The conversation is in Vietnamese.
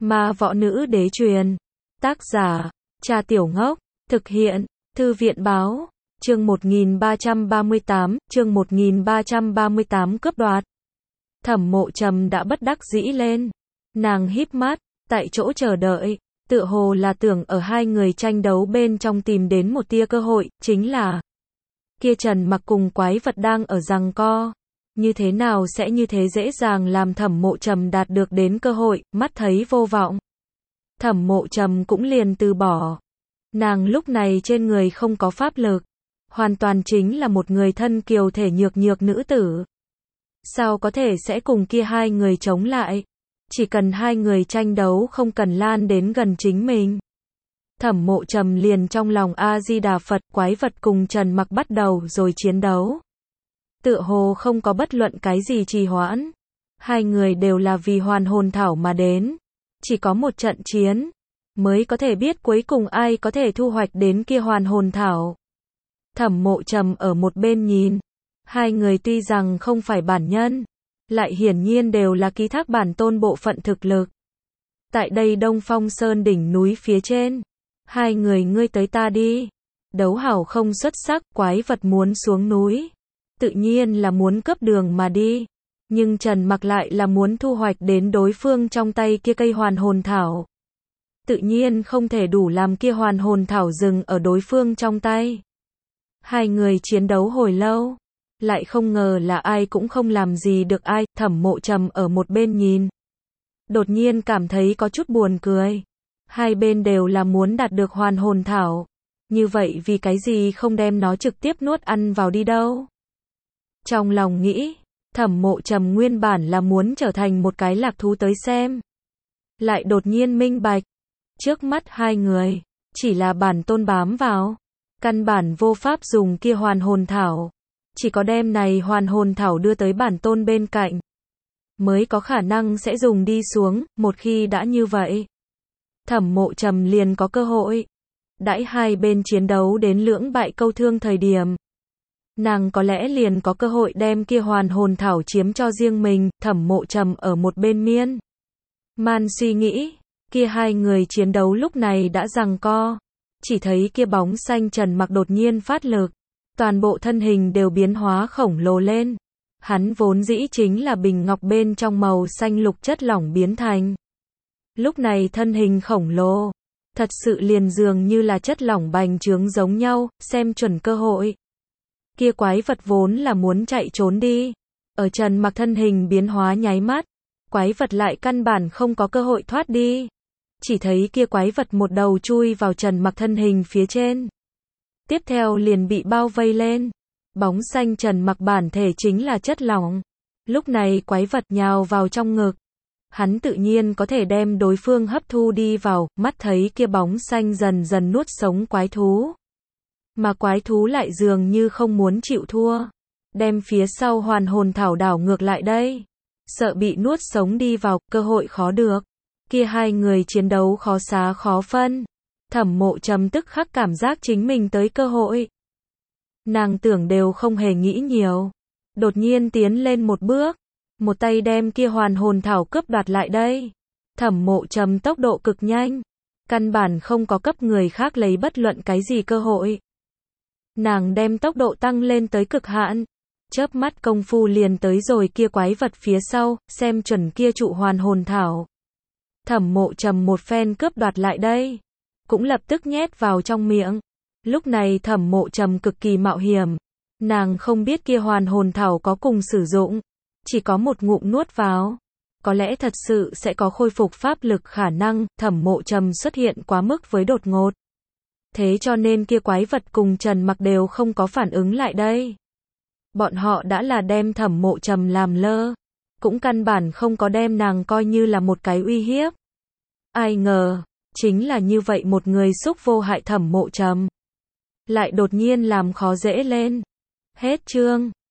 Ma võ nữ đế truyền. Tác giả, Cha Tiểu Ngốc. Thực hiện, Thư viện báo. Chương 1338, cướp đoạt. Thẩm Mộ Trầm đã bất đắc dĩ lên. Nàng híp mắt, tại chỗ chờ đợi, tựa hồ là tưởng ở hai người tranh đấu bên trong tìm đến một tia cơ hội, chính là kia Trần Mặc cùng quái vật đang ở giằng co. Như thế nào sẽ như thế dễ dàng làm Thẩm Mộ Trầm đạt được đến cơ hội, mắt thấy vô vọng. Thẩm Mộ Trầm cũng liền từ bỏ. Nàng lúc này trên người không có pháp lực, hoàn toàn chính là một người thân kiều thể nhược nữ tử. Sao có thể sẽ cùng kia hai người chống lại? Chỉ cần hai người tranh đấu không cần lan đến gần chính mình. Thẩm Mộ Trầm liền trong lòng A-di-đà Phật, quái vật cùng Trần Mặc bắt đầu rồi chiến đấu. Tựa hồ không có bất luận cái gì trì hoãn. Hai người đều là vì hoàn hồn thảo mà đến. Chỉ có một trận chiến mới có thể biết cuối cùng ai có thể thu hoạch đến kia hoàn hồn thảo. Thẩm Mộ Trầm ở một bên nhìn. Hai người tuy rằng không phải bản nhân, lại hiển nhiên đều là ký thác bản tôn bộ phận thực lực. Tại đây Đông Phong Sơn đỉnh núi phía trên, hai người ngươi tới ta đi. Đấu hảo không xuất sắc, quái vật muốn xuống núi, tự nhiên là muốn cướp đường mà đi. Nhưng Trần Mặc lại là muốn thu hoạch đến đối phương trong tay kia cây hoàn hồn thảo. Tự nhiên không thể đủ làm kia hoàn hồn thảo dừng ở đối phương trong tay. Hai người chiến đấu hồi lâu, lại không ngờ là ai cũng không làm gì được ai. Thẩm Mộ Trầm ở một bên nhìn, đột nhiên cảm thấy có chút buồn cười. Hai bên đều là muốn đạt được hoàn hồn thảo, như vậy vì cái gì không đem nó trực tiếp nuốt ăn vào đi đâu? Trong lòng nghĩ, Thẩm Mộ Trầm nguyên bản là muốn trở thành một cái lạc thú tới xem, lại đột nhiên minh bạch, trước mắt hai người chỉ là bản tôn bám vào, căn bản vô pháp dùng kia hoàn hồn thảo. Chỉ có đem này hoàn hồn thảo đưa tới bản tôn bên cạnh, mới có khả năng sẽ dùng đi xuống. Một khi đã như vậy, Thẩm Mộ Trầm liền có cơ hội. Đãi hai bên chiến đấu đến lưỡng bại câu thương thời điểm, nàng có lẽ liền có cơ hội đem kia hoàn hồn thảo chiếm cho riêng mình. Thẩm Mộ Trầm ở một bên miên man suy nghĩ, kia hai người chiến đấu lúc này đã giằng co. Chỉ thấy kia bóng xanh Trần Mặc đột nhiên phát lực, toàn bộ thân hình đều biến hóa khổng lồ lên. Hắn vốn dĩ chính là bình ngọc bên trong màu xanh lục chất lỏng biến thành. Lúc này thân hình khổng lồ, thật sự liền dường như là chất lỏng bành trướng giống nhau, xem chuẩn cơ hội. Kia quái vật vốn là muốn chạy trốn đi. Ở Trần Mặc thân hình biến hóa nháy mắt, quái vật lại căn bản không có cơ hội thoát đi. Chỉ thấy kia quái vật một đầu chui vào Trần Mặc thân hình phía trên. Tiếp theo liền bị bao vây lên. Bóng xanh Trần Mặc bản thể chính là chất lỏng. Lúc này quái vật nhào vào trong ngực. Hắn tự nhiên có thể đem đối phương hấp thu đi vào. Mắt thấy kia bóng xanh dần dần nuốt sống quái thú. Mà quái thú lại dường như không muốn chịu thua. Đem phía sau hoàn hồn thảo đảo ngược lại đây. Sợ bị nuốt sống đi vào, cơ hội khó được. Kia hai người chiến đấu khó xá khó phân. Thẩm Mộ Trầm tức khắc cảm giác chính mình tới cơ hội. Nàng tưởng đều không hề nghĩ nhiều, đột nhiên tiến lên một bước, một tay đem kia hoàn hồn thảo cướp đoạt lại đây. Thẩm Mộ Trầm tốc độ cực nhanh, căn bản không có cấp người khác lấy bất luận cái gì cơ hội. Nàng đem tốc độ tăng lên tới cực hạn, chớp mắt công phu liền tới rồi kia quái vật phía sau, xem chuẩn kia trụ hoàn hồn thảo. Thẩm Mộ Trầm một phen cướp đoạt lại đây, cũng lập tức nhét vào trong miệng. Lúc này Thẩm Mộ Trầm cực kỳ mạo hiểm. Nàng không biết kia hoàn hồn thảo có cùng sử dụng, chỉ có một ngụm nuốt vào, có lẽ thật sự sẽ có khôi phục pháp lực khả năng. Thẩm Mộ Trầm xuất hiện quá mức với đột ngột, thế cho nên kia quái vật cùng Trần Mặc đều không có phản ứng lại đây. Bọn họ đã là đem Thẩm Mộ Trầm làm lơ, cũng căn bản không có đem nàng coi như là một cái uy hiếp. Ai ngờ, chính là như vậy một người xúc vô hại Thẩm Mộ Trầm lại đột nhiên làm khó dễ lên. Hết chương.